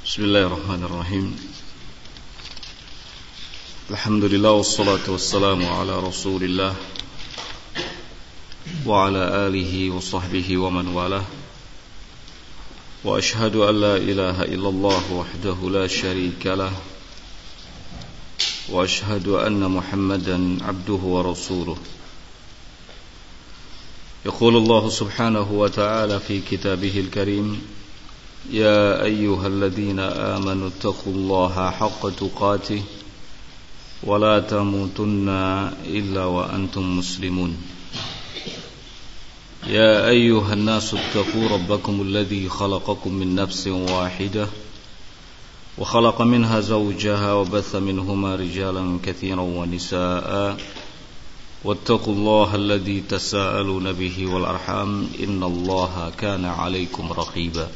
Bismillahirrahmanirrahim. Alhamdulillah wassalatu wassalamu ala Rasulillah wa ala alihi wa sahbihi wa man walah. Wa ashhadu an la ilaha illallah wahdahu la syarika lah. Wa ashhadu anna Muhammadan abduhu wa rasuluh. Yaqulu Allah subhanahu wa ta'ala fi kitabihil karim: يا أيها الذين آمنوا اتقوا الله حق تقاته ولا تموتن إلا وأنتم مسلمون يا أيها الناس اتقوا ربكم الذي خلقكم من نفس واحدة وخلق منها زوجها وبث منهما رجالا كثيرا ونساء واتقوا الله الذي تساءلون به والأرحام إن الله كان عليكم رقيبا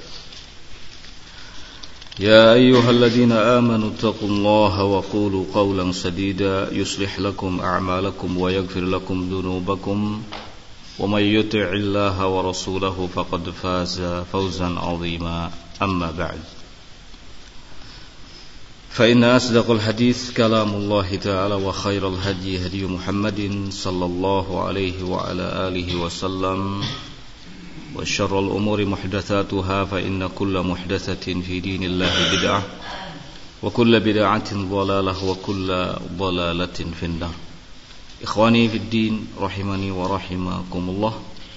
يا أيها الذين آمنوا اتقوا الله وقولوا قولا سديدا يصلح لكم أعمالكم ويغفر لكم ذنوبكم ومن يطع الله ورسوله فقد فاز فوزا عظيما أما بعد فإن أصدق الحديث كلام الله تعالى وخير الهدي هدي محمد صلى الله عليه وعلى آله وسلم وشر الأمور محدثاتها فإن كل محدثة في دين الله بدعة وكل بدعة ضلالة وكل ضلالة في النار. Ikhwani fid din rahimani wa rahimakumullah.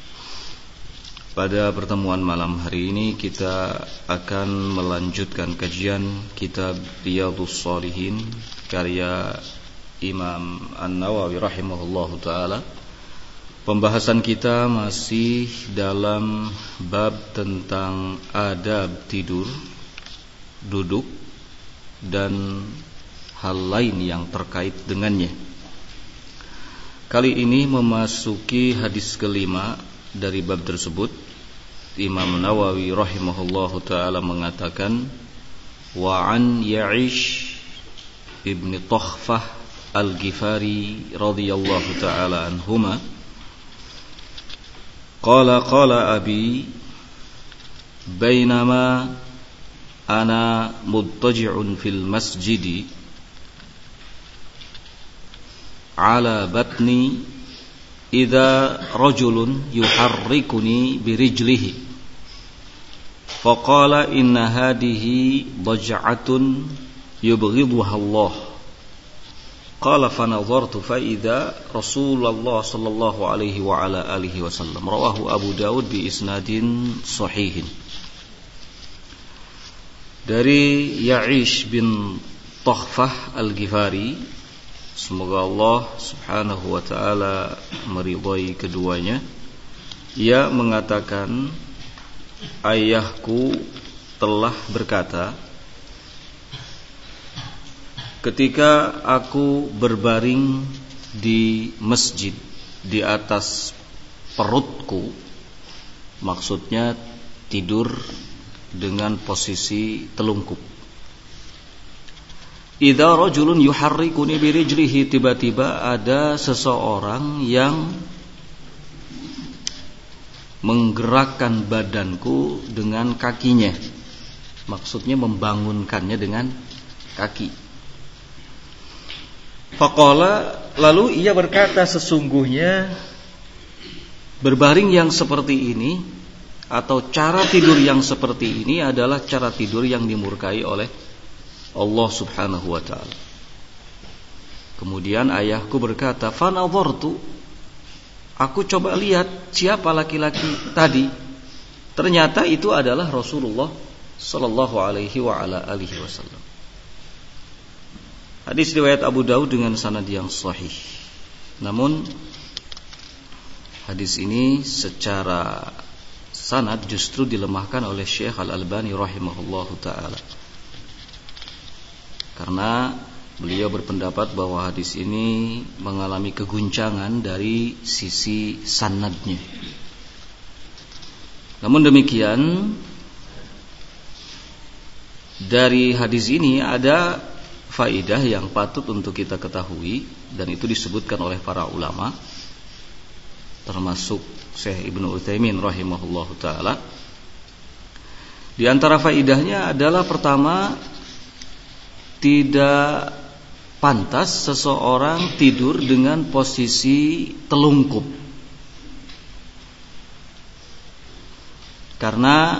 Pada pertemuan malam hari ini kita akan melanjutkan kajian kitab Riyadhus Shalihin karya Imam An-Nawawi rahimahullahu taala. Pembahasan kita masih dalam bab tentang adab tidur, duduk, dan hal lain yang terkait dengannya. Kali ini memasuki hadis kelima dari bab tersebut. Imam Nawawi rahimahullahu ta'ala mengatakan, Wa an Ya'ish ibn Takhfah al-Ghifari radhiyallahu ta'ala anhuma قال أبي بينما أنا مضطجع في المسجد على بطني إذا رجل يحركني برجله فقال إن هذه ضجعة يبغضها الله قال فنظرت فإذا رسول الله صلى الله عليه وعلى آله وسلم رواه أبو داود بإسناد صحيح. Dari Ya'ish bin Takhfah al-Ghifari, semoga Allah subhanahu wa ta'ala meridhai keduanya, ia mengatakan, ayahku telah berkata, ketika aku berbaring di masjid di atas perutku, maksudnya tidur dengan posisi telungkup. Idza rajulun yuharrikuni birijlihi, tiba-tiba ada seseorang yang menggerakkan badanku dengan kakinya, maksudnya membangunkannya dengan kaki. Faqala, lalu ia berkata, sesungguhnya berbaring yang seperti ini atau cara tidur yang seperti ini adalah cara tidur yang dimurkai oleh Allah subhanahu wa ta'ala. Kemudian ayahku berkata, fanadhartu, aku coba lihat siapa laki-laki tadi. Ternyata itu adalah Rasulullah sallallahu alaihi wa ala alihi wasallam. Hadis riwayat Abu Daud dengan sanad yang sahih. Namun hadis ini secara sanad justru dilemahkan oleh Syekh Al-Albani rahimahullahu ta'ala, karena beliau berpendapat bahwa hadis ini mengalami keguncangan dari sisi sanadnya. Namun demikian, dari hadis ini ada faidah yang patut untuk kita ketahui, dan itu disebutkan oleh para ulama termasuk Syekh Ibnu Utsaimin rahimahullahu taala, Di antara faidahnya adalah pertama, tidak pantas seseorang tidur dengan posisi telungkup. Karena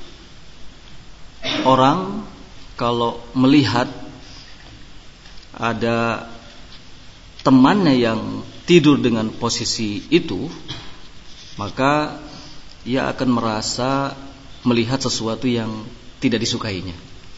orang kalau melihat ada temannya yang tidur dengan posisi itu, maka ia akan merasa melihat sesuatu yang tidak disukainya.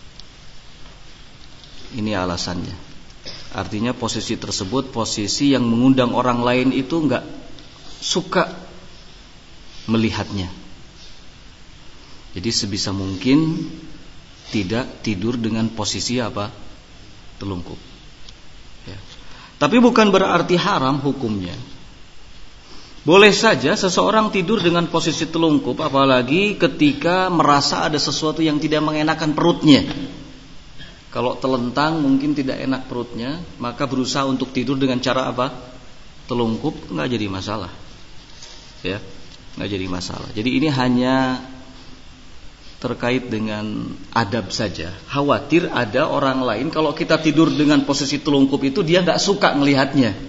Ini alasannya. Artinya posisi tersebut posisi yang mengundang orang lain itu enggak suka melihatnya. Jadi sebisa mungkin tidak tidur dengan posisi apa? Telungkup. Ya. Tapi bukan berarti haram hukumnya. Boleh saja seseorang tidur dengan posisi telungkup, apalagi ketika merasa ada sesuatu yang tidak mengenakan perutnya. Kalau telentang mungkin tidak enak perutnya, maka berusaha untuk tidur dengan cara apa? Telungkup, nggak jadi masalah. Ya, nggak jadi masalah. Jadi ini hanya terkait dengan adab saja. Khawatir ada orang lain kalau kita tidur dengan posisi telungkup itu dia nggak suka melihatnya.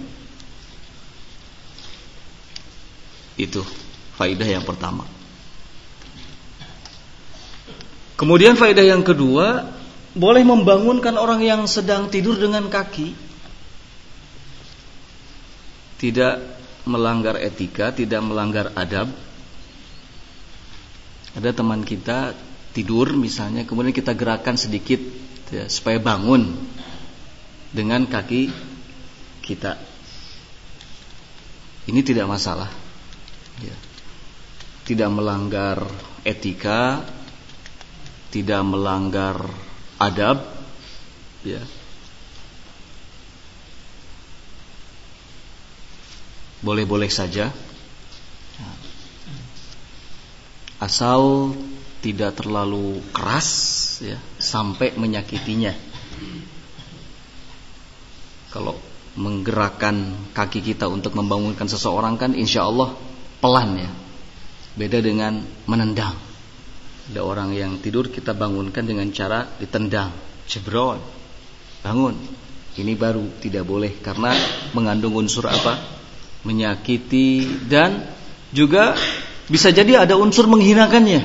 Itu faidah yang pertama. Kemudian faidah yang kedua, boleh membangunkan orang yang sedang tidur dengan kaki. Tidak melanggar etika, tidak melanggar adab. Ada teman kita tidur misalnya, kemudian kita gerakan sedikit ya, supaya bangun dengan kaki kita. Ini tidak masalah. Ya. Tidak melanggar etika, tidak melanggar adab, ya. Boleh-boleh saja, asal tidak terlalu keras, ya, sampai menyakitinya. Kalau menggerakkan kaki kita untuk membangunkan seseorang kan insya Allah pelan ya. Beda dengan menendang. Ada orang yang tidur kita bangunkan dengan cara ditendang, jebrol, bangun. Ini baru tidak boleh karena mengandung unsur apa? Menyakiti dan juga bisa jadi ada unsur menghinakannya.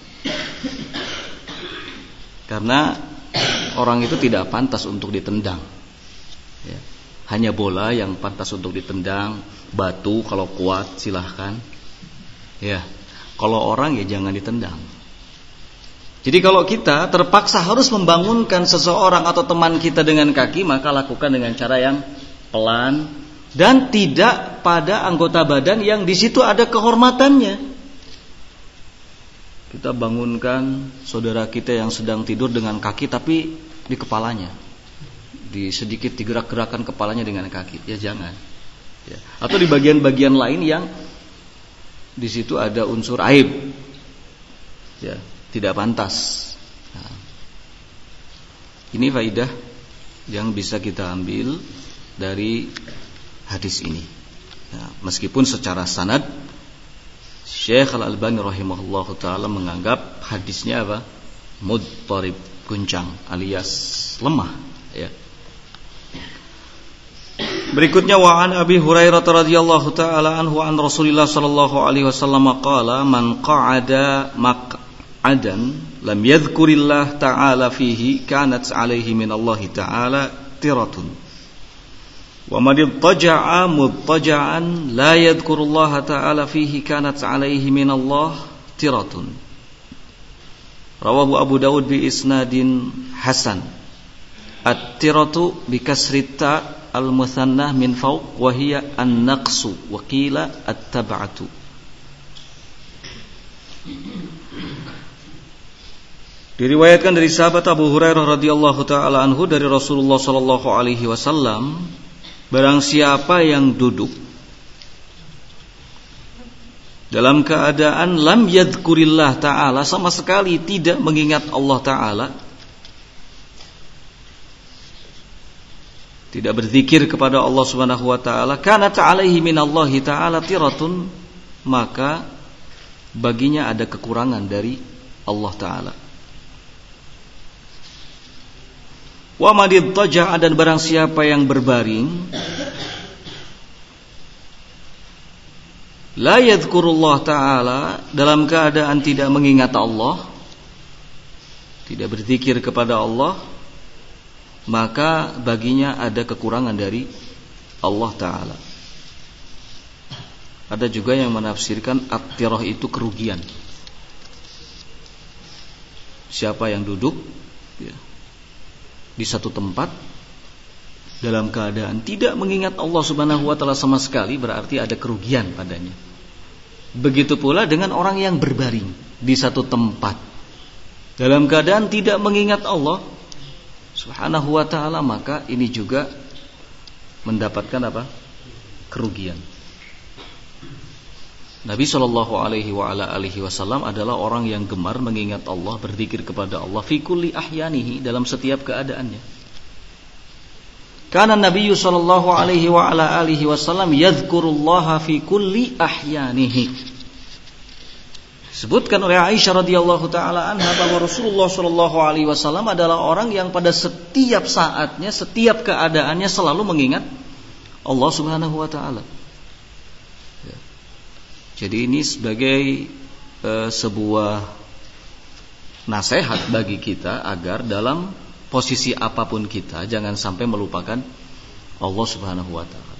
Karena orang itu tidak pantas untuk ditendang. Ya. Hanya bola yang pantas untuk ditendang, batu kalau kuat silahkan. Ya, kalau orang ya jangan ditendang. Jadi kalau kita terpaksa harus membangunkan seseorang atau teman kita dengan kaki, maka lakukan dengan cara yang pelan dan tidak pada anggota badan yang di situ ada kehormatannya. Kita bangunkan saudara kita yang sedang tidur dengan kaki tapi di kepalanya. Sedikit digerak-gerakan kepalanya dengan kaki. Ya jangan. Ya. Atau di bagian-bagian lain yang di situ ada unsur aib. Ya, tidak pantas. Nah, ini faidah yang bisa kita ambil dari hadis ini. Nah, meskipun secara sanad Syekh Al-Albani rahimahullahu taala menganggap hadisnya apa? Mudtarib, guncang alias lemah, ya. Berikutnya wa an Abi Hurairah radhiyallahu taala anhu an Rasulillah sallallahu alaihi wasallam qala man qa'ada maq'adan lam yadhkurillah ta'ala fihi kanat alaihi min Allah ta'ala tiratun wa man ittaja'a muttaja'an la yadhkurullaha ta'ala fihi kanat alaihi min Allah tiratun. Rawahu Abu Dawud bi isnadin hasan. At-tiratu bi kasrita al-muthannah min fawq wa hiya an-naqsu wa qila at-tab'atu. Diriwayatkan dari sahabat Abu Hurairah radhiyallahu taala anhu dari Rasulullah sallallahu alaihi wasallam, barang siapa yang duduk dalam keadaan lam yadhkurillah ta'ala, sama sekali tidak mengingat Allah ta'ala, tidak berzikir kepada Allah Subhanahu wa taala, kanat alaihi minallahi ta'ala tiratun, maka baginya ada kekurangan dari Allah taala. Wa madidtaja'a, dan barang siapa yang berbaring la yadhkurullah ta'ala, dalam keadaan tidak mengingat Allah, tidak berzikir kepada Allah, maka baginya ada kekurangan dari Allah Ta'ala. Ada juga yang menafsirkan at-tirah itu kerugian. Siapa yang duduk di satu tempat dalam keadaan tidak mengingat Allah Subhanahu wa ta'ala sama sekali, berarti ada kerugian padanya. Begitu pula dengan orang yang berbaring di satu tempat dalam keadaan tidak mengingat Allah Subhanahu wa ta'ala, maka ini juga mendapatkan apa? Kerugian. Nabi SAW adalah orang yang gemar mengingat Allah, berzikir kepada Allah fi kulli ahyanihi, dalam setiap keadaannya. Karena Nabi SAW yadhkurullaha fi kulli ahyanihi. Disebutkan oleh Aisyah radhiyallahu taala anha bahwa Rasulullah SAW adalah orang yang pada setiap saatnya, setiap keadaannya selalu mengingat Allah Subhanahu wa taala. Jadi ini sebagai sebuah nasihat bagi kita agar dalam posisi apapun kita jangan sampai melupakan Allah Subhanahu wa taala.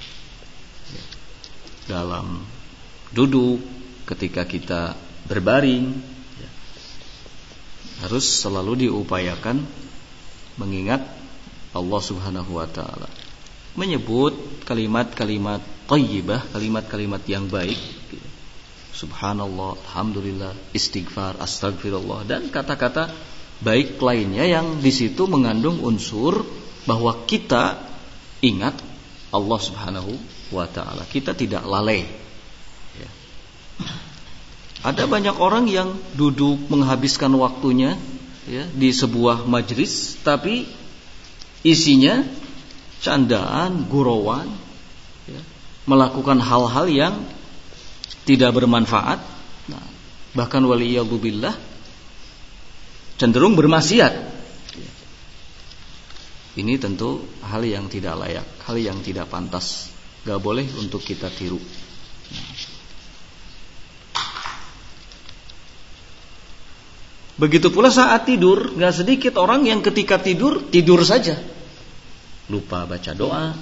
Dalam duduk, ketika kita berbaring, harus selalu diupayakan mengingat Allah Subhanahu wa taala. Menyebut kalimat-kalimat thayyibah, kalimat-kalimat yang baik. Subhanallah, alhamdulillah, istighfar, astagfirullah, dan kata-kata baik lainnya yang di situ mengandung unsur bahwa kita ingat Allah Subhanahu wa taala. Kita tidak lalai. Ya. Ada banyak orang yang duduk menghabiskan waktunya di sebuah majlis, tapi isinya candaan, gurauan, melakukan hal-hal yang tidak bermanfaat, bahkan waliyadzubillah cenderung bermaksiat. Ini tentu hal yang tidak layak, hal yang tidak pantas, gak boleh untuk kita tiru. Begitu pula saat tidur, gak sedikit orang yang ketika tidur, tidur saja, lupa baca doa,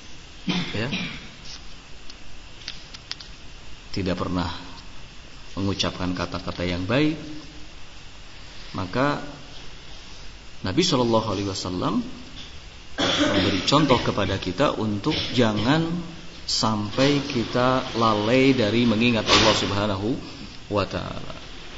tidak pernah mengucapkan kata-kata yang baik. Maka Nabi SAW memberi contoh kepada kita untuk jangan sampai kita lalai dari mengingat Allah Subhanahu wa ta'ala.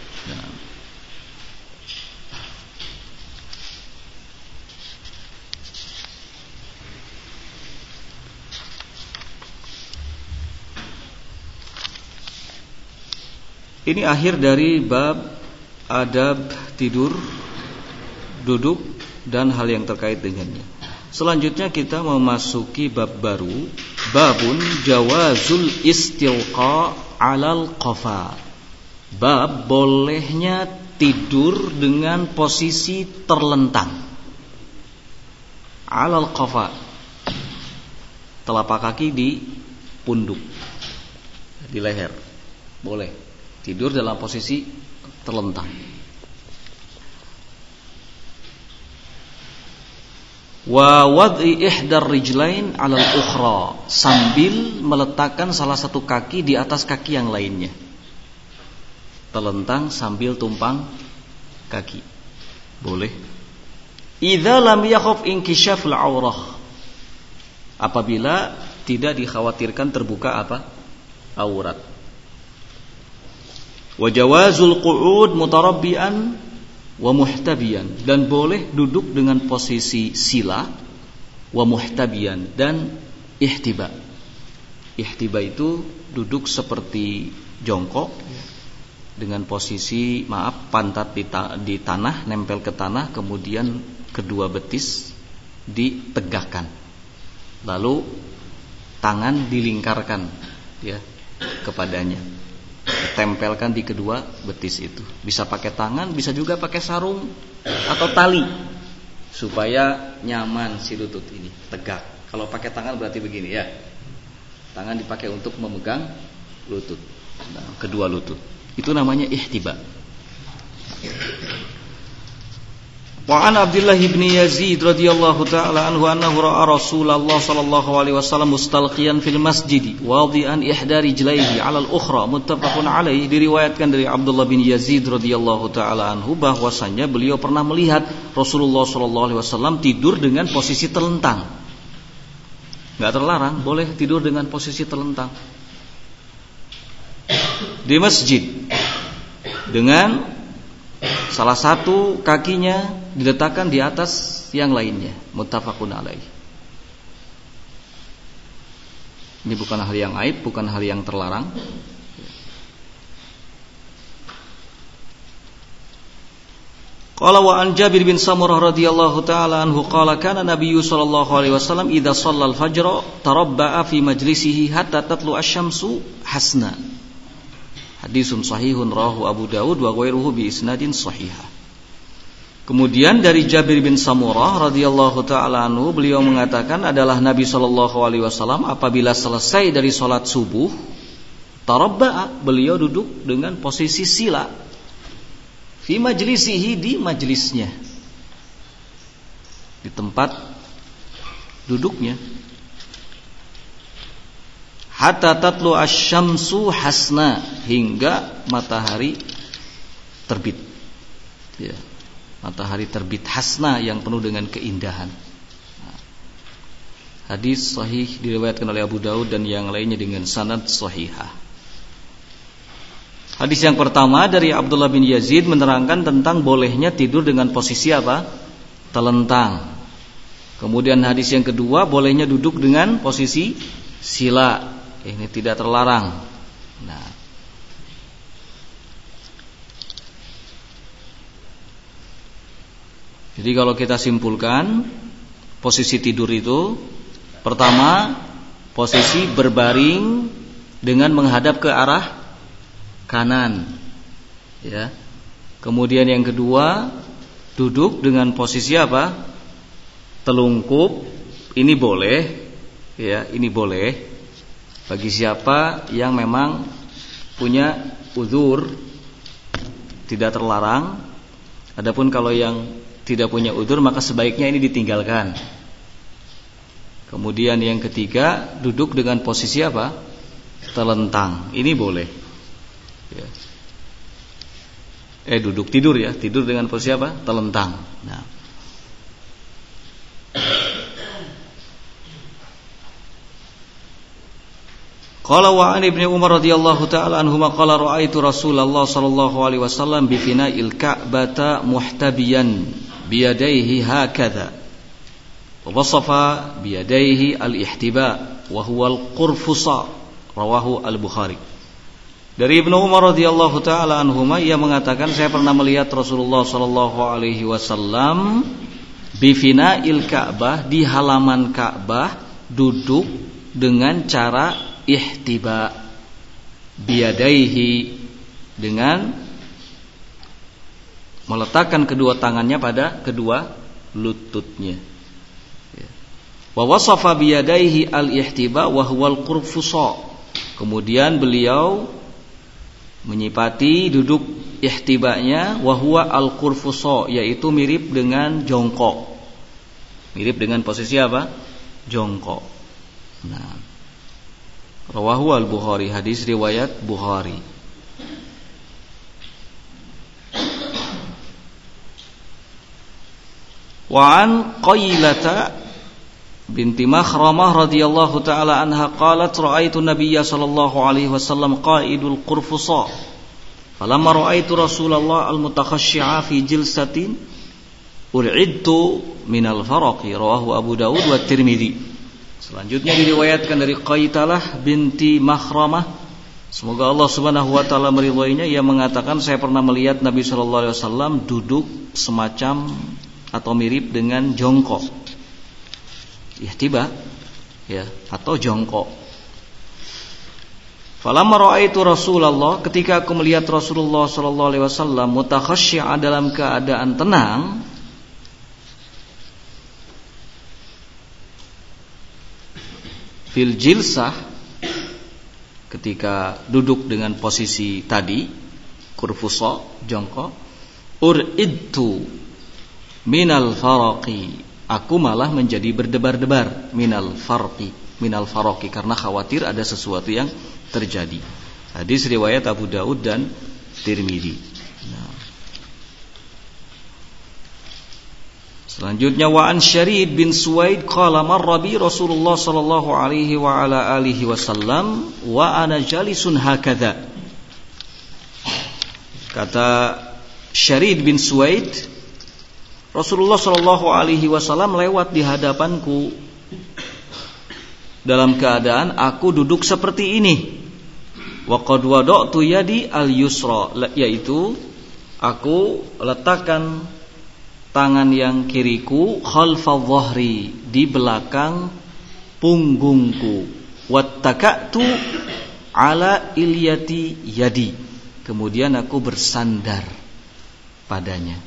Ini akhir dari bab adab tidur, duduk, dan hal yang terkait dengannya. Selanjutnya kita memasuki bab baru, babun jawazul istilqa alal qafa. Bab bolehnya tidur dengan posisi terlentang. Alal qafa, telapak kaki di punduk, di leher, boleh tidur dalam posisi terlentang. Wa wad'i ihdar rijlain 'alal ukhra, sambil meletakkan salah satu kaki di atas kaki yang lainnya. Terlentang sambil tumpang kaki. Boleh. Idza lam yakhaf inkishaful aurah, apabila tidak dikhawatirkan terbuka aurat. Wa jawazul qu'ud mutarabbian wa muhtabiyan, dan boleh duduk dengan posisi sila, wa muhtabiyan, dan ihtiba. Ihtiba itu duduk seperti jongkok dengan posisi pantat di tanah, nempel ke tanah, kemudian kedua betis ditegakkan, lalu tangan dilingkarkan kepadanya, ditempelkan di kedua betis itu. Bisa pakai tangan, bisa juga pakai sarung atau tali. supaya nyaman si lutut ini, tegak. Kalau pakai tangan berarti begini ya. Tangan dipakai untuk memegang lutut. Nah, kedua lutut. Itu namanya ihtiba. Wa an Abdullah bin Yazid radhiyallahu taala anhu annahu ra'a Rasulullah sallallahu alaihi wasallam mustalqiyan fil masjid wadi'an ihda rijlaihi 'ala al-ukhra muttafaqun alaihi. Diriwayatkan dari Abdullah bin Yazid radhiyallahu taala anhu bahwasanya beliau pernah melihat Rasulullah sallallahu alaihi wasallam tidur dengan posisi telentang. Enggak terlarang, boleh tidur dengan posisi telentang di masjid dengan salah satu kakinya diletakkan di atas yang lainnya. Muttafaqun alaih. Ini bukan hal yang aib, bukan hal yang terlarang. Qala wa an Jabir bin Samurah radhiyallahu taala anhu qala kana Nabiyyu sallallahu alaihi wasallam idza shallal fajra tarabba'a fi majlisihi hatta tatlu asy-syamsu hasna. Hadisun sahihun rawahu Abu Dawud wa ghairuhu bi isnadin sahihah. Kemudian dari Jabir bin Samurah radhiyallahu taala anhu beliau mengatakan adalah Nabi sallallahu alaihi wasallam apabila selesai dari salat subuh tarabba'a, beliau duduk dengan posisi sila fi majlisihi, di majlisnya, di tempat duduknya, hatta tatlu asy-syamsu hasna, hingga matahari terbit. Ya, matahari terbit hasna, yang penuh dengan keindahan. Hadis sahih diriwayatkan oleh Abu Daud dan yang lainnya dengan sanad sahihah. Hadis yang pertama dari Abdullah bin Yazid menerangkan tentang bolehnya tidur dengan posisi apa? Telentang. Kemudian hadis yang kedua bolehnya duduk dengan posisi sila. Ini tidak terlarang. Nah, jadi kalau kita simpulkan, posisi tidur itu pertama posisi berbaring dengan menghadap ke arah kanan, ya. Kemudian yang kedua duduk dengan posisi apa? Telungkup. Ini boleh, ya, ini boleh bagi siapa yang memang punya uzur, tidak terlarang. Adapun kalau yang tidak punya uzur maka sebaiknya ini ditinggalkan. Kemudian yang ketiga duduk dengan posisi apa? Telentang. Ini boleh. Ya. Duduk tidur, ya, tidur dengan posisi apa? Telentang. Nah. Qala wa an Ibnu Umar radhiyallahu taala anhuma qala ra'aitu Rasulullah sallallahu alaihi wasallam bi fina'il Ka'bata muhtabiyan bi yadayhi hakadha. Wa wasafa bi yadayhi al-ihtiba wa huwa al-qurfusa. Rawahu al-Bukhari. Dari Ibnu Umar radhiyallahu taala anhuma, ia mengatakan saya pernah melihat Rasulullah sallallahu alaihi wasallam bi fina'il Ka'bah, di halaman Ka'bah, duduk dengan cara ihtiba biyadaihi, dengan meletakkan kedua tangannya pada kedua lututnya. Wa wasafa biyadaihi al-ihtiba wa huwal qurfusa. Kemudian beliau menyipati duduk ihtibanya wa huwa al-qurfusa, yaitu mirip dengan jongkok. Mirip dengan posisi apa? Jongkok. Nah, rawahu al-Bukhari, hadis riwayat Bukhari. Wa an Qailata binti Makhramah radhiyallahu taala anha qalat ra'aitu Nabiyya sallallahu alaihi wasallam qa'idul qurfusa falamma ra'aitu Rasulullah al-mutakhashshi'a fi jilsatin ur'idtu minal faraqi. Rawahu Abu Dawud wa Tirmidzi. Selanjutnya diriwayatkan dari Qaitalah binti Makhramah, semoga Allah Subhanahu wa taala meridhoinya, ia mengatakan saya pernah melihat Nabi sallallahu alaihi wasallam duduk semacam atau mirip dengan jongkok. Ihtiba, ya, atau jongkok. Falamma ra'aitu Rasulullah, ketika aku melihat Rasulullah sallallahu alaihi wasallam mutakhashshi'a, dalam keadaan tenang, fil jilsah, ketika duduk dengan posisi tadi kurfusa, jongkok, uridtu minal faraqi, aku malah menjadi berdebar-debar, minal faraqi, karena khawatir ada sesuatu yang terjadi. Hadis riwayat Abu Daud dan Tirmidzi. Selanjutnya, wa an Syarid bin Suwaid qala marra bi Rasulullah sallallahu alaihi wa ala alihi wasallam wa ana jalisun hakadha. Kata Syarid bin Suwaid, Rasulullah sallallahu alaihi wasallam lewat di hadapanku dalam keadaan aku duduk seperti ini. Wa qad wada'tu yadi al-yusra, yaitu aku letakkan tangan yang kiriku khalfa dhahri, di belakang punggungku, wattaka'tu ala ilyati yadi, kemudian aku bersandar padanya.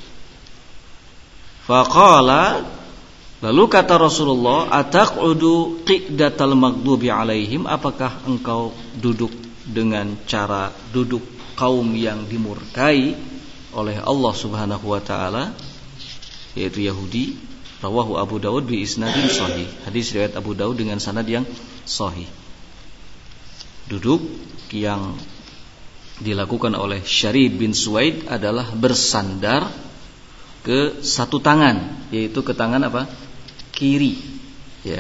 Faqala, lalu kata Rasulullah, ataqudu qidatal maghdubi alaihim, apakah engkau duduk dengan cara duduk kaum yang dimurkai oleh Allah Subhanahu wa taala, yaitu Yahudi? Rawahu Abu Daud bi isnadin sahih. Hadis riwayat Abu Daud dengan sanad yang sahih. Duduk yang dilakukan oleh Syarid bin Suwaid adalah bersandar ke satu tangan, yaitu ke tangan apa? Kiri, ya.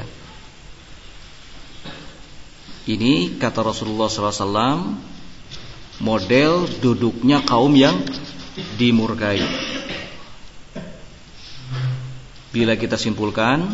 Ini kata Rasulullah SAW model duduknya kaum yang dimurkai. Bila kita simpulkan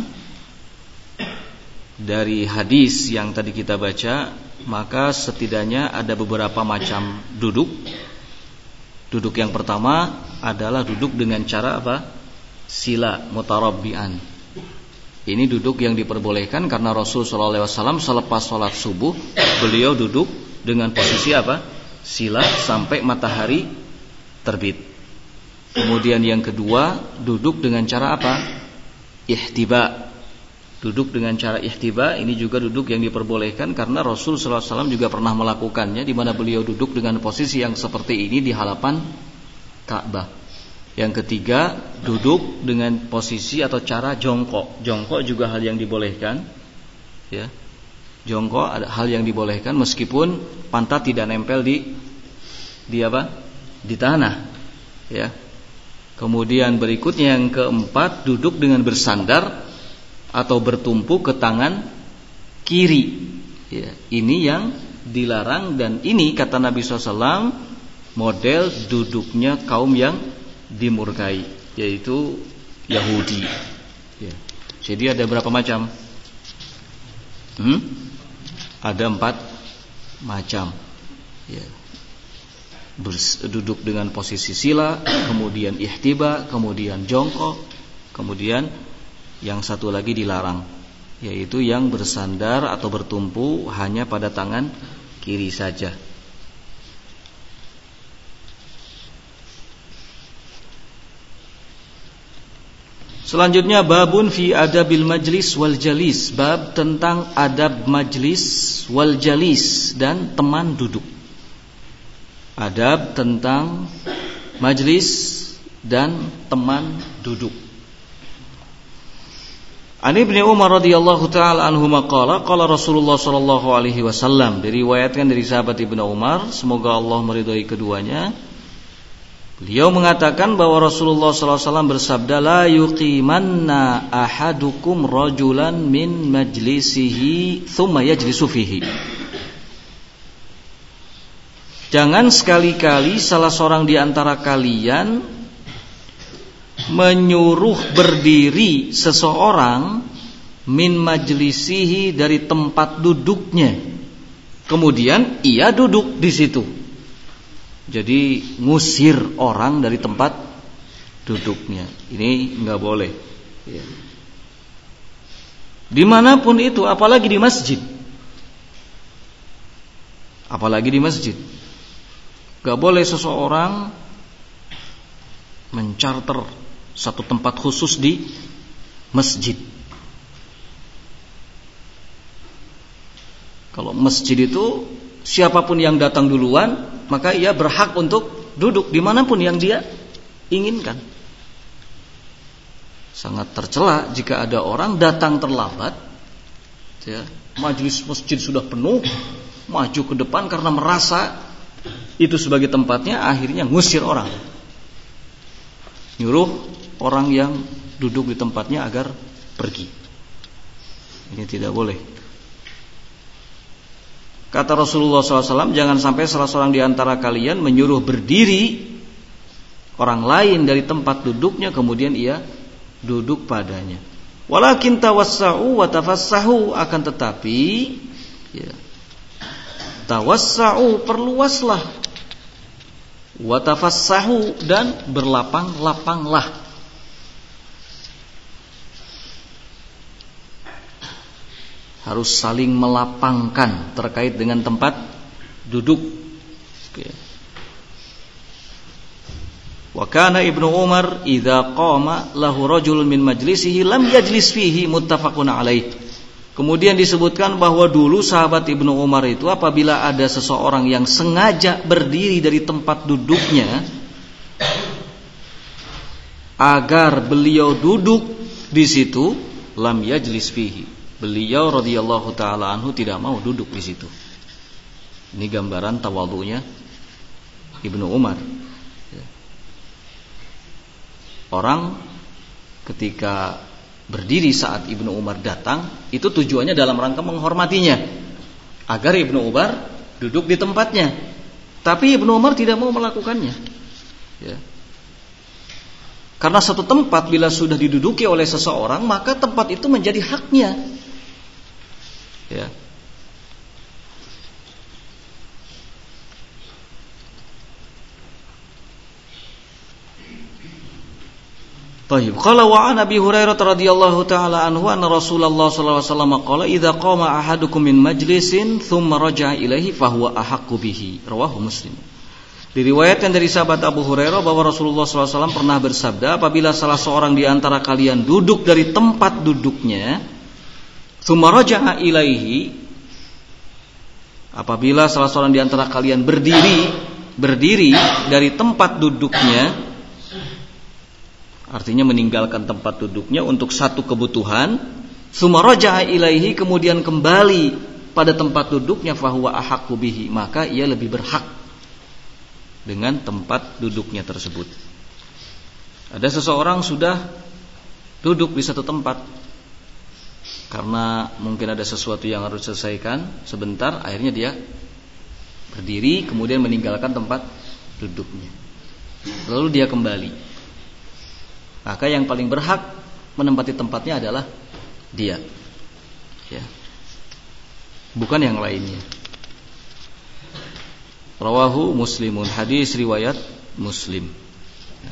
dari hadis yang tadi kita baca, maka setidaknya ada beberapa macam duduk. Duduk yang pertama adalah duduk dengan cara apa? Sila, mutarabbian. Ini duduk yang diperbolehkan karena Rasul SAW selepas sholat subuh beliau duduk dengan posisi apa? Sila sampai matahari terbit. Kemudian yang kedua, duduk dengan cara apa? Ihtiba. Duduk dengan cara ihtiba, ini juga duduk yang diperbolehkan karena Rasul SAW juga pernah melakukannya, di mana beliau duduk dengan posisi yang seperti ini di hadapan Ka'bah. Yang ketiga, duduk dengan posisi atau cara jongkok. Jongkok juga hal yang dibolehkan, ya. Jongkok ada hal yang dibolehkan meskipun pantat tidak nempel di apa? Di tanah, ya. Kemudian berikutnya yang keempat, duduk dengan bersandar atau bertumpu ke tangan kiri, ya. Ini yang dilarang, dan ini kata Nabi SAW model duduknya kaum yang dimurkai, yaitu Yahudi, ya. Jadi ada berapa macam? Ada 4 macam, ya. Duduk dengan posisi sila, kemudian ihtiba, kemudian jongkok, kemudian yang satu lagi dilarang, yaitu yang bersandar atau bertumpu hanya pada tangan kiri saja. Selanjutnya, babun fi adabil majlis wal jalis, bab tentang adab majlis wal jalis dan teman duduk. Adab tentang majlis dan teman duduk. An Ibnu Umar radhiyallahu taala anhuma qala qala Rasulullah sallallahu alaihi wasallam, diriwayatkan dari sahabat Ibnu Umar, semoga Allah meridhai keduanya. Beliau mengatakan bahwa Rasulullah sallallahu alaihi wasallam bersabda, la yuqimanna ahadukum rajulan min majlisihi thumma yajlisu fihi. Jangan sekali-kali salah seorang di antara kalian menyuruh berdiri seseorang min majlisihi, dari tempat duduknya, kemudian ia duduk di situ. Jadi ngusir orang dari tempat duduknya, ini nggak boleh, ya. Dimanapun itu, apalagi di masjid, gak boleh seseorang mencarter satu tempat khusus di masjid. masjid itu siapapun yang datang duluan maka ia berhak untuk duduk dimanapun yang dia inginkan. Sangat tercela jika ada orang datang terlambat, ya, majelis masjid sudah penuh, maju ke depan karena merasa itu sebagai tempatnya, akhirnya ngusir orang, nyuruh orang yang duduk di tempatnya agar pergi. Ini tidak boleh. Kata Rasulullah SAW, jangan sampai salah seorang di antara kalian menyuruh berdiri orang lain dari tempat duduknya kemudian ia duduk padanya. Walakin tawassa'u wa tafassahu, akan tetapi ya, tawassa'u, perluaslah, wa tafassahu, dan berlapang-lapanglah. Harus saling melapangkan terkait dengan tempat duduk. Wa kana Ibnu Umar idza qama lahu rajulun min majlisihi lam yajlis fihi, muttafaqun alaih. Kemudian disebutkan bahwa dulu sahabat Ibnu Umar itu apabila ada seseorang yang sengaja berdiri dari tempat duduknya agar beliau duduk di situ, lam yajlis fihi, beliau radhiyallahu taala anhu tidak mau duduk di situ. Ini gambaran tawadhunya Ibnu Umar. Orang ketika berdiri saat Ibnu Umar datang, itu tujuannya dalam rangka menghormatinya, agar Ibnu Umar duduk di tempatnya. Tapi Ibnu Umar tidak mau melakukannya, ya. Karena satu tempat bila sudah diduduki oleh seseorang, maka tempat itu menjadi haknya, ya. Baik, qala wa an Abi Hurairah radhiyallahu taala anhu anna Rasulullah sallallahu alaihi wasallam qala idza qama ahadukum min majlisin thumma raja'a ilaihi fa huwa ahaqqu bihi, rawahu Muslim. Diriwayatkan dari sahabat Abu Hurairah bahwa Rasulullah sallallahu alaihi wasallam pernah bersabda, apabila salah seorang di antara kalian duduk dari tempat duduknya, thumma raja'a ilaihi, apabila salah seorang di antara kalian berdiri dari tempat duduknya, artinya meninggalkan tempat duduknya untuk satu kebutuhan, tsumma raja'a ilaihi, kemudian kembali pada tempat duduknya, fahuwa ahaqqu bihi, maka ia lebih berhak dengan tempat duduknya tersebut. Ada seseorang sudah duduk di satu tempat karena mungkin ada sesuatu yang harus diselesaikan sebentar, akhirnya dia berdiri kemudian meninggalkan tempat duduknya, lalu dia kembali. Maka yang paling berhak menempati tempatnya adalah dia, ya, bukan yang lainnya. Rawahu Muslimun, hadis riwayat Muslim. Ya.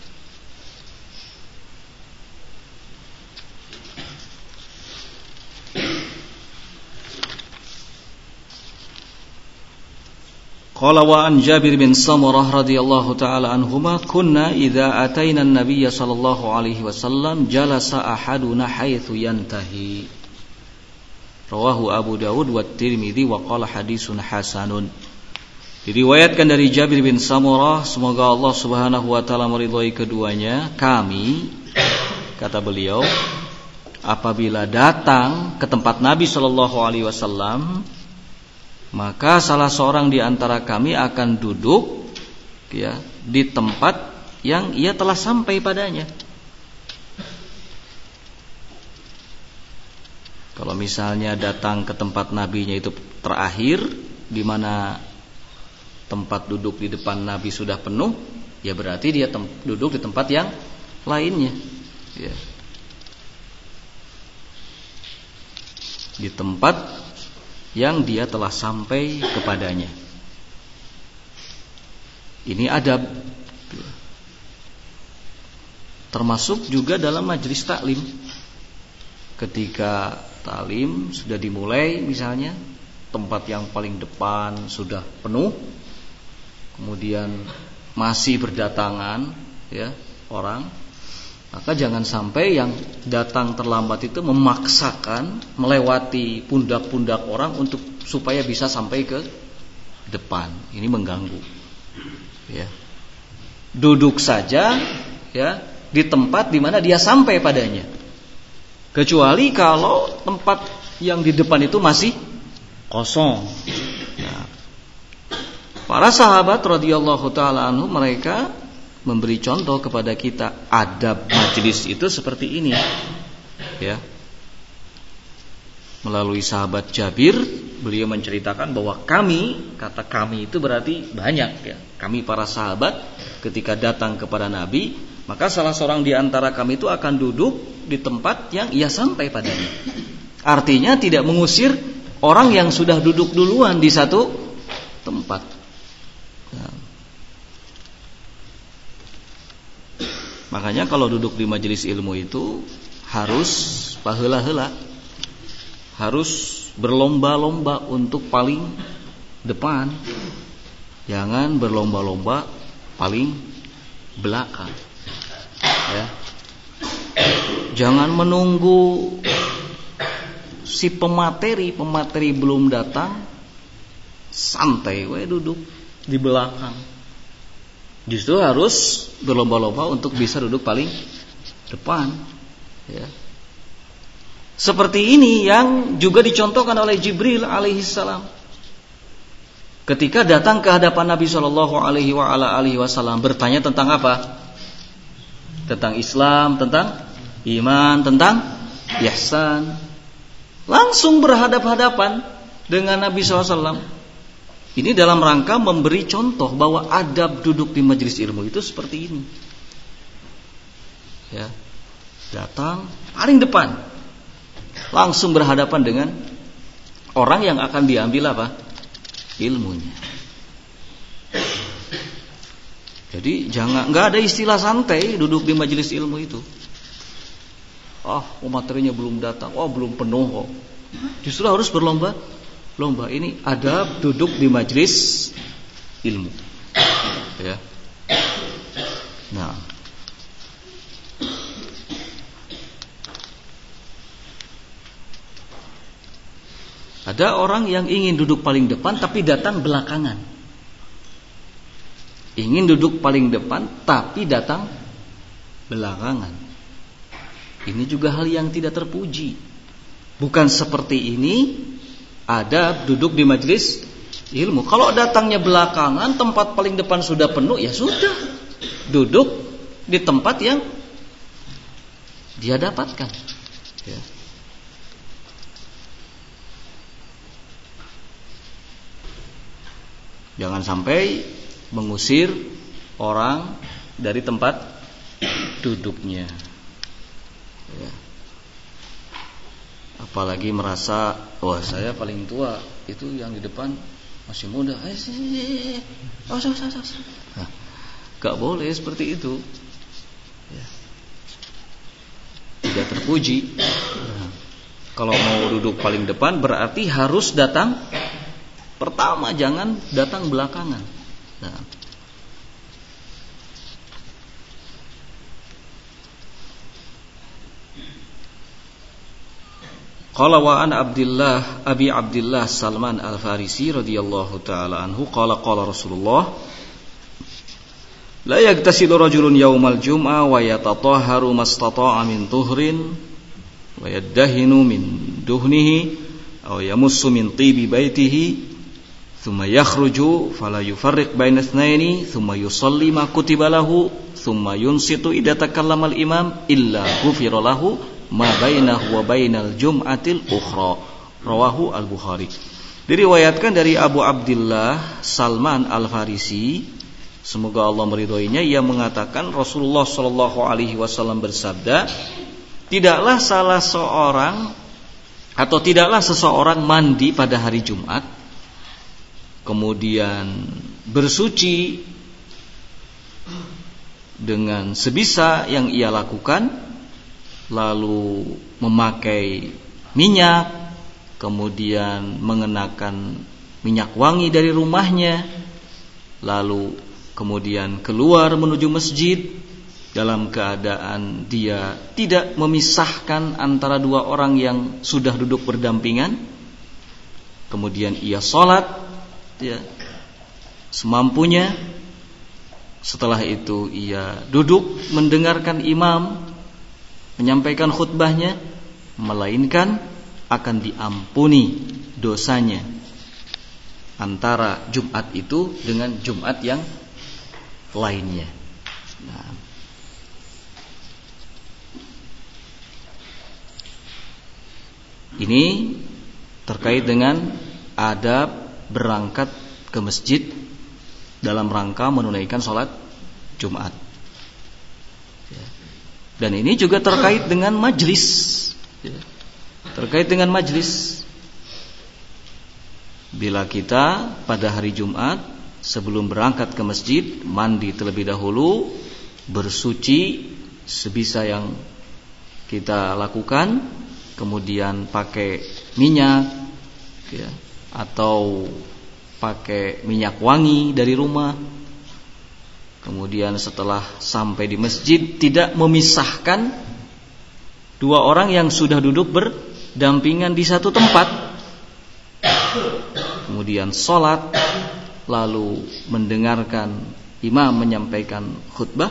Qala wa an Jabir bin Samurah radhiyallahu taala anhuma kunna idza ataina an-nabiy sallallahu alaihi wasallam jalasa ahaduna haitsu yantahi. Rawahu Abu Dawud wa Tirmidzi wa qala hadisun hasanun. Diriwayatkan dari Jabir bin Samurah, semoga Allah Subhanahu wa taala meridhai keduanya, kami, kata beliau, apabila datang ke tempat Nabi sallallahu alaihi wasallam, maka salah seorang di antara kami akan duduk, ya, di tempat yang ia telah sampai padanya. Kalau misalnya datang ke tempat nabinya itu terakhir, di mana tempat duduk di depan Nabi sudah penuh, ya berarti dia duduk di tempat yang lainnya, ya. Di tempat yang dia telah sampai kepadanya. Ini adab, termasuk juga dalam majelis taklim. Ketika taklim sudah dimulai, misalnya tempat yang paling depan sudah penuh, kemudian masih berdatangan, ya, orang, Maka jangan sampai yang datang terlambat itu memaksakan melewati pundak-pundak orang untuk supaya bisa sampai ke depan. Ini mengganggu. Ya. Duduk saja ya di tempat di mana dia sampai padanya. Kecuali kalau tempat yang di depan itu masih kosong. Nah, para sahabat radhiyallahu taala anhum mereka memberi contoh kepada kita adab majelis itu seperti ini, ya. Melalui sahabat Jabir, beliau menceritakan bahwa kami, kata kami itu berarti banyak, ya. Kami para sahabat ketika datang kepada Nabi, maka salah seorang di antara kami itu akan duduk di tempat yang ia sampai padanya. Artinya tidak mengusir orang yang sudah duduk duluan di satu tempat. Nah. Makanya kalau duduk di majelis ilmu itu harus paheula-heula, harus berlomba-lomba untuk paling depan, jangan berlomba-lomba paling belakang. Ya. Jangan menunggu si pemateri belum datang, santai we duduk di belakang. Justru harus berlomba-lomba untuk bisa duduk paling depan, ya. Seperti ini yang juga dicontohkan oleh Jibril alaihissalam ketika datang ke hadapan Nabi Shallallahu alaihi wasallam bertanya tentang apa? Tentang Islam, tentang iman, tentang ihsan. Langsung berhadap-hadapan dengan Nabi SAW. Ini dalam rangka memberi contoh bahwa adab duduk di majelis ilmu itu seperti ini. Ya, datang paling depan, langsung berhadapan dengan orang yang akan diambil apa? Ilmunya. Jadi nggak ada istilah santai duduk di majelis ilmu itu. Materinya belum datang, belum penuh kok. Justru harus berlomba-lomba. Ini adab duduk di majelis ilmu. Ya. Nah, ada orang yang ingin duduk paling depan tapi datang belakangan. Ingin duduk paling depan tapi datang belakangan. Ini juga hal yang tidak terpuji. Bukan seperti ini adab duduk di majelis ilmu. Kalau datangnya belakangan, tempat paling depan sudah penuh, ya sudah, duduk di tempat yang dia dapatkan, ya. Jangan sampai mengusir orang dari tempat duduknya, ya. Apalagi merasa saya paling tua, itu yang di depan masih muda. Nah, gak boleh seperti itu, ya. Tidak terpuji. Nah, kalau mau duduk paling depan berarti harus datang pertama, jangan datang belakangan. Nah, qala wa an Abi Abdullah Salman Al-Farisi radhiyallahu taala anhu qala Rasulullah la yagtasilu rajulun yaumal jum'ah wa yatatahharu mastata'a min tuhrin wa yaddahinu min duhnihi aw yamussu min tibi baitihi thumma yakhruju fala yufarriq baina itsnaini thumma yusalli ma kutiba lahu thumma yunsitu idza takallama al-imam illa ghufira lahu ma bainahu wa bainal jum'atil ukhra. Rawahu al-Bukhari. Diriwayatkan dari Abu Abdullah Salman Al-Farisi, semoga Allah meridhoinya, ia mengatakan Rasulullah sallallahu alaihi wasallam bersabda, tidaklah seseorang mandi pada hari Jumat kemudian bersuci dengan sebisa yang ia lakukan, lalu memakai minyak, kemudian mengenakan minyak wangi dari rumahnya, lalu kemudian keluar menuju masjid, dalam keadaan dia tidak memisahkan antara dua orang yang sudah duduk berdampingan, kemudian ia sholat ya, semampunya. Setelah itu ia duduk mendengarkan imam menyampaikan khutbahnya, melainkan akan diampuni dosanya antara Jumat itu dengan Jumat yang lainnya. Nah, ini terkait dengan adab berangkat ke masjid dalam rangka menunaikan sholat Jumat. Dan ini juga terkait dengan majlis. Terkait dengan majlis. Bila kita pada hari Jumat sebelum berangkat ke masjid mandi terlebih dahulu, bersuci sebisa yang kita lakukan, kemudian pakai minyak ya, atau pakai minyak wangi dari rumah. Kemudian setelah sampai di masjid tidak memisahkan dua orang yang sudah duduk berdampingan di satu tempat. Kemudian sholat, lalu mendengarkan imam menyampaikan khutbah,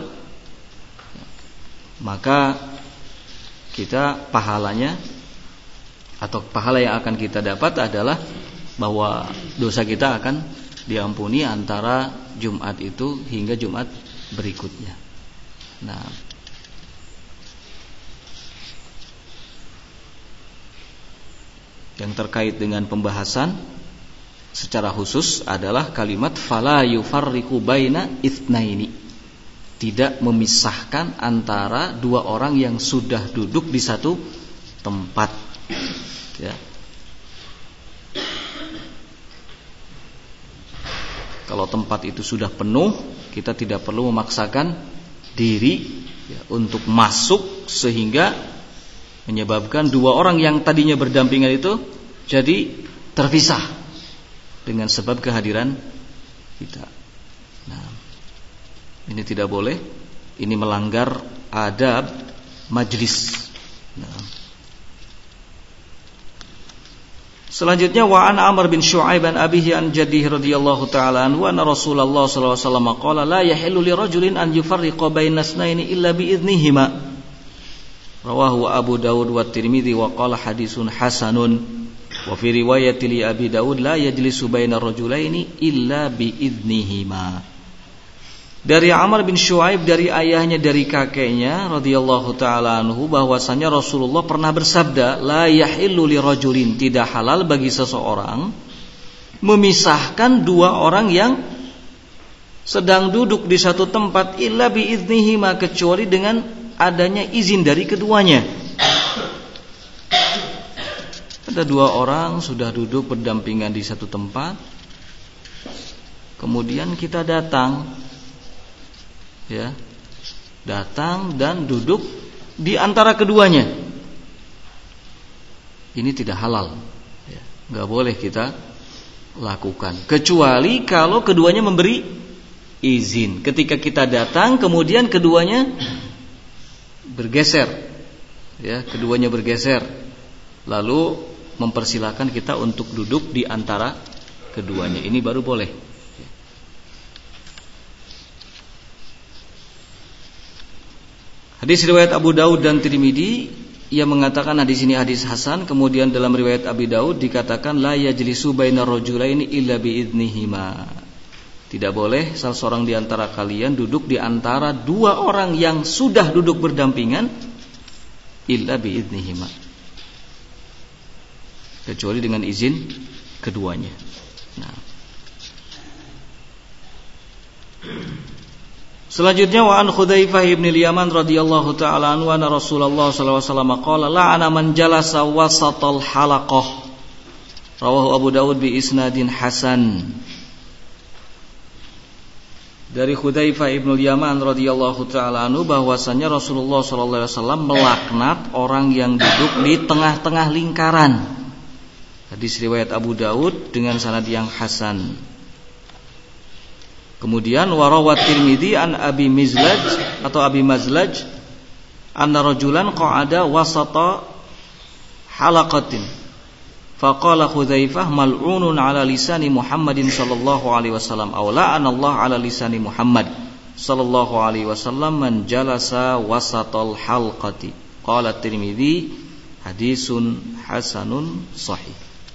maka kita pahalanya atau pahala yang akan kita dapat adalah bahwa dosa kita akan diampuni antara Jumat itu hingga Jumat berikutnya. Nah, yang terkait dengan pembahasan secara khusus adalah kalimat fala yufarriqu baina itsnaini, tidak memisahkan antara dua orang yang sudah duduk di satu tempat ya. Kalau tempat itu sudah penuh, kita tidak perlu memaksakan diri ya, untuk masuk sehingga menyebabkan dua orang yang tadinya berdampingan itu jadi terpisah dengan sebab kehadiran kita. Nah, ini tidak boleh. Ini melanggar adab majlis. Nah. Selanjutnya wa an Amr bin Syu'aib an abihi an jaddihi radhiyallahu ta'ala anhu anna Rasulullah sallallahu alaihi wasallam qala la yahillu li rajulin an yufarriqa baina itsnaini illa bi idznihima. Rawahu Abu Dawud wa Tirmidzi wa qala hadisun hasanun. Wa fi riwayat li Abi Dawud la yajlisu baina rajulaini illa bi idznihima. Dari Amr bin Syu'aib dari ayahnya dari kakeknya radhiyallahu taala anhu bahwasanya Rasulullah pernah bersabda, la yahillu li rajulin, tidak halal bagi seseorang memisahkan dua orang yang sedang duduk di satu tempat illa bi idznihima, kecuali dengan adanya izin dari keduanya. Ada dua orang sudah duduk berdampingan di satu tempat, kemudian kita datang ya, datang dan duduk di antara keduanya. Ini tidak halal ya, nggak boleh kita lakukan kecuali kalau keduanya memberi izin. Ketika kita datang kemudian keduanya bergeser ya, keduanya bergeser lalu mempersilahkan kita untuk duduk di antara keduanya, ini baru boleh. Hadis riwayat Abu Daud dan Tirmidzi, ia mengatakan hadis ini hadis hasan. Kemudian dalam riwayat Abi Daud dikatakan la yajlisu bainar rajulaini illa bi idznihima. Tidak boleh salah seorang di antara kalian duduk di antara dua orang yang sudah duduk berdampingan illa bi idznihima, kecuali dengan izin keduanya. Nah, selanjutnya wa an Hudzaifah bin Yaman radhiyallahu taala anhu anna Rasulullah sallallahu alaihi wasallam qala la'ana man jalasa wasatal halaqah. Rawahu Abu Daud bi isnadin hasan. Dari Hudzaifah bin Yaman radhiyallahu taala anhu bahwasanya Rasulullah sallallahu alaihi wasallam melaknat orang yang duduk di tengah-tengah lingkaran. Hadis riwayat Abu Daud dengan sanad yang hasan. Kemudian warawat Tirmidzi an Abi Mizlaj atau Abi Mazlaj anna rajulan qa'ada wasata halaqatin faqala Hudzaifah mal'unun ala lisani Muhammadin sallallahu alaihi wasallam aw la'anallahu ala lisani Muhammad sallallahu alaihi wasallam man jalasa wasatal halqati. Qala Tirmidzi hadisun hasanun sahih.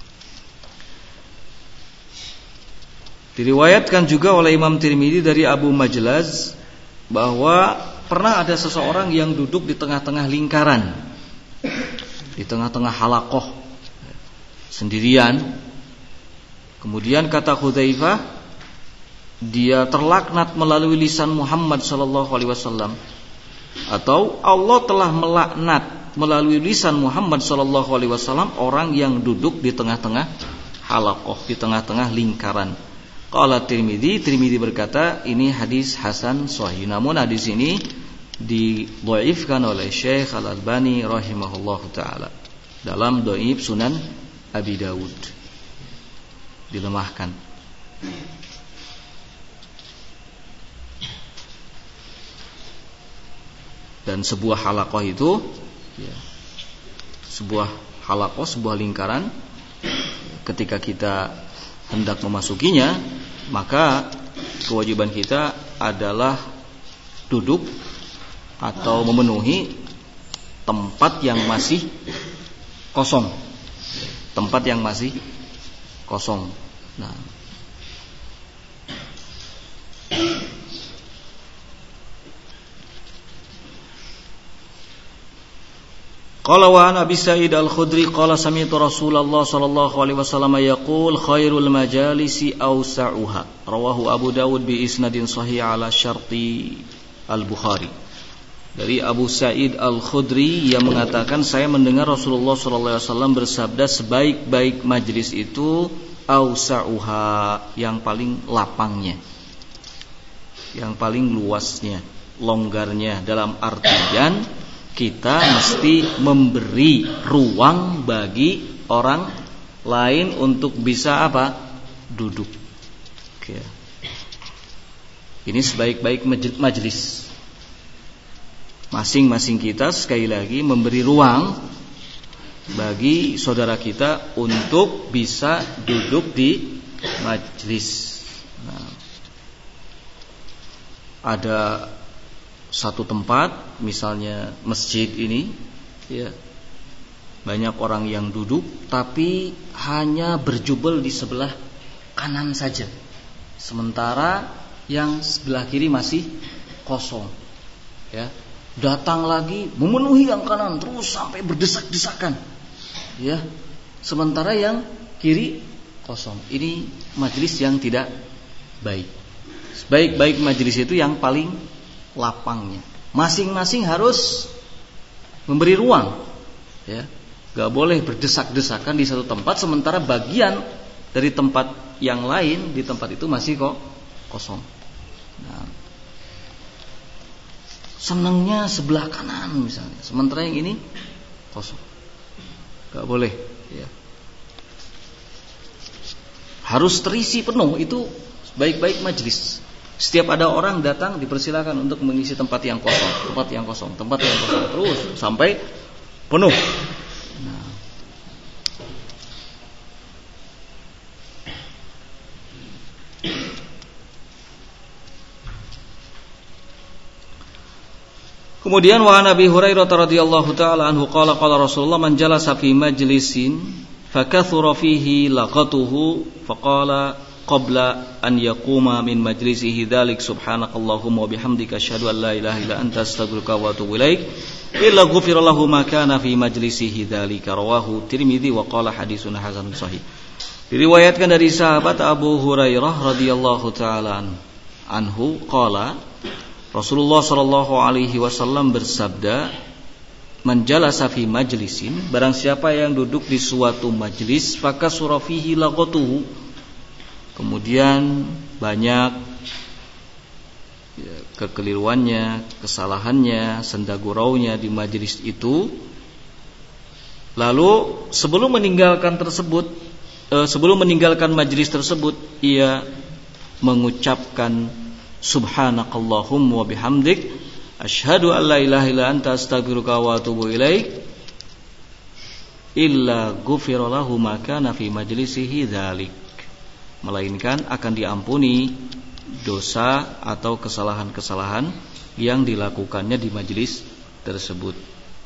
Diriwayatkan juga oleh Imam Tirmidzi dari Abu Majlaz bahwa pernah ada seseorang yang duduk di tengah-tengah lingkaran, di tengah-tengah halaqah sendirian. Kemudian kata Hudzaifah, dia terlaknat melalui lisan Muhammad sallallahu alaihi wasallam, atau Allah telah melaknat melalui lisan Muhammad sallallahu alaihi wasallam orang yang duduk di tengah-tengah halaqah, di tengah-tengah lingkaran. Qala Tirmidzi berkata ini hadis hasan sahih. Namun hadis ini didhaifkan oleh Syekh Al-Albani rahimahullahu taala dalam Dhaif Sunan Abi Dawud. Dilemahkan. Dan sebuah halaqah itu sebuah halaqah, sebuah lingkaran, ketika kita hendak memasukinya, maka kewajiban kita adalah duduk atau memenuhi tempat yang masih kosong. Tempat yang masih kosong. Nah, qala wa an Abi Sa'id Al-Khudri qala sami'tu Rasulullah sallallahu alaihi wasallam yaqul khairul majalisi awsa'uha. Rawahu Abu Dawud bi isnadin sahih ala syarti Al-Bukhari. Dari Abu Sa'id Al-Khudri yang mengatakan saya mendengar Rasulullah sallallahu alaihi wasallam bersabda sebaik-baik majlis itu awsa'uha, yang paling lapangnya, yang paling luasnya, longgarnya, dalam artian kita mesti memberi ruang bagi orang lain untuk bisa apa? Duduk. Oke. Ini sebaik-baik majelis. Masing-masing kita sekali lagi memberi ruang bagi saudara kita untuk bisa duduk di majelis. Nah, ada satu tempat, misalnya masjid ini, ya, banyak orang yang duduk, tapi hanya berjubel di sebelah kanan saja, sementara yang sebelah kiri masih kosong. Ya, datang lagi memenuhi yang kanan terus sampai berdesak-desakan, ya, sementara yang kiri kosong. Ini majelis yang tidak baik. Sebaik-baik majelis itu yang paling lapangnya. Masing-masing harus memberi ruang, ya. Gak boleh berdesak-desakan di satu tempat sementara bagian dari tempat yang lain di tempat itu masih kosong. Nah, senangnya sebelah kanan misalnya, sementara yang ini kosong. Gak boleh, ya. Harus terisi penuh, itu baik-baik majelis. Setiap ada orang datang dipersilakan untuk mengisi tempat yang kosong, tempat yang kosong, tempat yang kosong, terus sampai penuh. Nah, kemudian wa Nabi Hurairah radhiyallahu taala anhu qala qala Rasulullah man jalasa fi majlisin fakathura fihi laqatuhu faqala qabla an yaquma min majlisihi dzalik subhanakallahumma wa bihamdika asyhadu an la ilaha illa anta astaghfiruka wa atubu ilaik illa ghufira lahu ma kana fi majlisihi dzalika. Rawahu Tirmidzi wa qala hadisun hasanun sahih. Diriwayatkan dari sahabat Abu Hurairah radhiyallahu taala anhu qala Rasulullah sallallahu alaihi wasallam bersabda, man jalasa fi majlisin, barang siapa yang duduk di suatu majlis, fakasura fihi laqatuhu, kemudian banyak kekeliruannya, kesalahannya, sendaguraunya di majelis itu. Lalu sebelum meninggalkan majelis tersebut, ia mengucapkan subhanakallahumma wa bihamdik asyhadu an la ilaha illa anta astaghfiruka wa atubu ilaik illa ghufira lahu ma kana fi majlisihi dzalik, melainkan akan diampuni dosa atau kesalahan-kesalahan yang dilakukannya di majelis tersebut.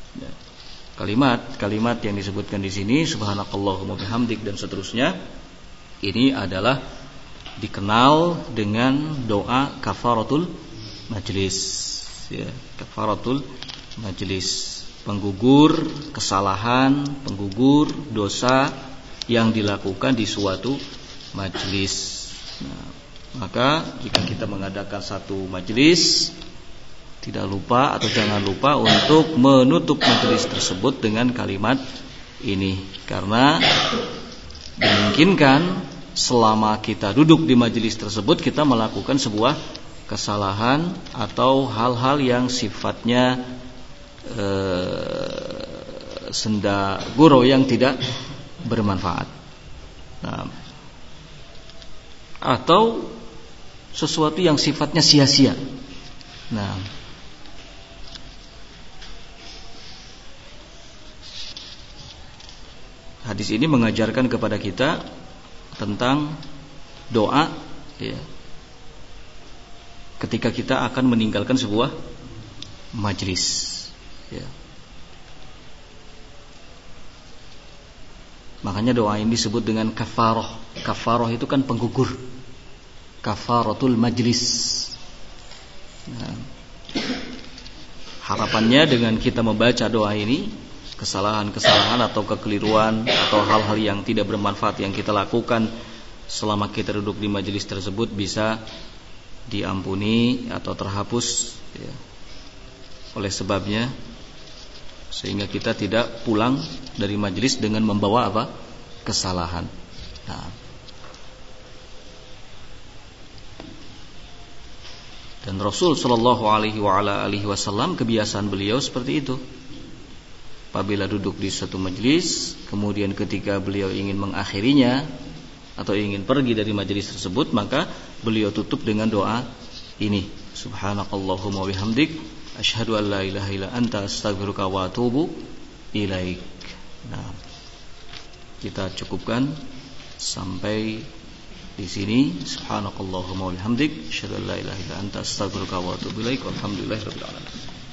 Kalimat yang disebutkan di sini subhanakallahumma bihamdik dan seterusnya ini adalah dikenal dengan doa kafaratul majlis, ya, kafaratul majlis, penggugur kesalahan, penggugur dosa yang dilakukan di suatu majlis. Nah, maka jika kita mengadakan satu majlis, tidak lupa atau jangan lupa untuk menutup majelis tersebut dengan kalimat ini, karena dimungkinkan selama kita duduk di majelis tersebut kita melakukan sebuah kesalahan atau hal-hal yang sifatnya senda gurau yang tidak bermanfaat, nah, atau sesuatu yang sifatnya sia-sia. Nah, hadis ini mengajarkan kepada kita tentang doa, ya, ketika kita akan meninggalkan sebuah majlis, ya. Makanya doa ini disebut dengan kafarah. Kafarah itu kan penggugur, kafaratul majlis. Nah, harapannya dengan kita membaca doa ini, kesalahan-kesalahan atau kekeliruan atau hal-hal yang tidak bermanfaat yang kita lakukan selama kita duduk di majelis tersebut bisa diampuni atau terhapus, ya, oleh sebabnya, sehingga kita tidak pulang dari majelis dengan membawa apa? Kesalahan. Nah, dan Rasul sallallahu alaihi wasallam kebiasaan beliau seperti itu. Apabila duduk di suatu majelis, kemudian ketika beliau ingin mengakhirinya atau ingin pergi dari majelis tersebut, maka beliau tutup dengan doa ini, subhanakallahumma bihamdik asyhadu an la ilaha illa anta astaghfiruka wa atubu ilaik. Nah, kita cukupkan sampai di sini. Subhanakallahumma bihamdik asyhadu an la ilaha illa anta astaghfiruka wa atubu ilaik. Walhamdulillahirabbil alamin.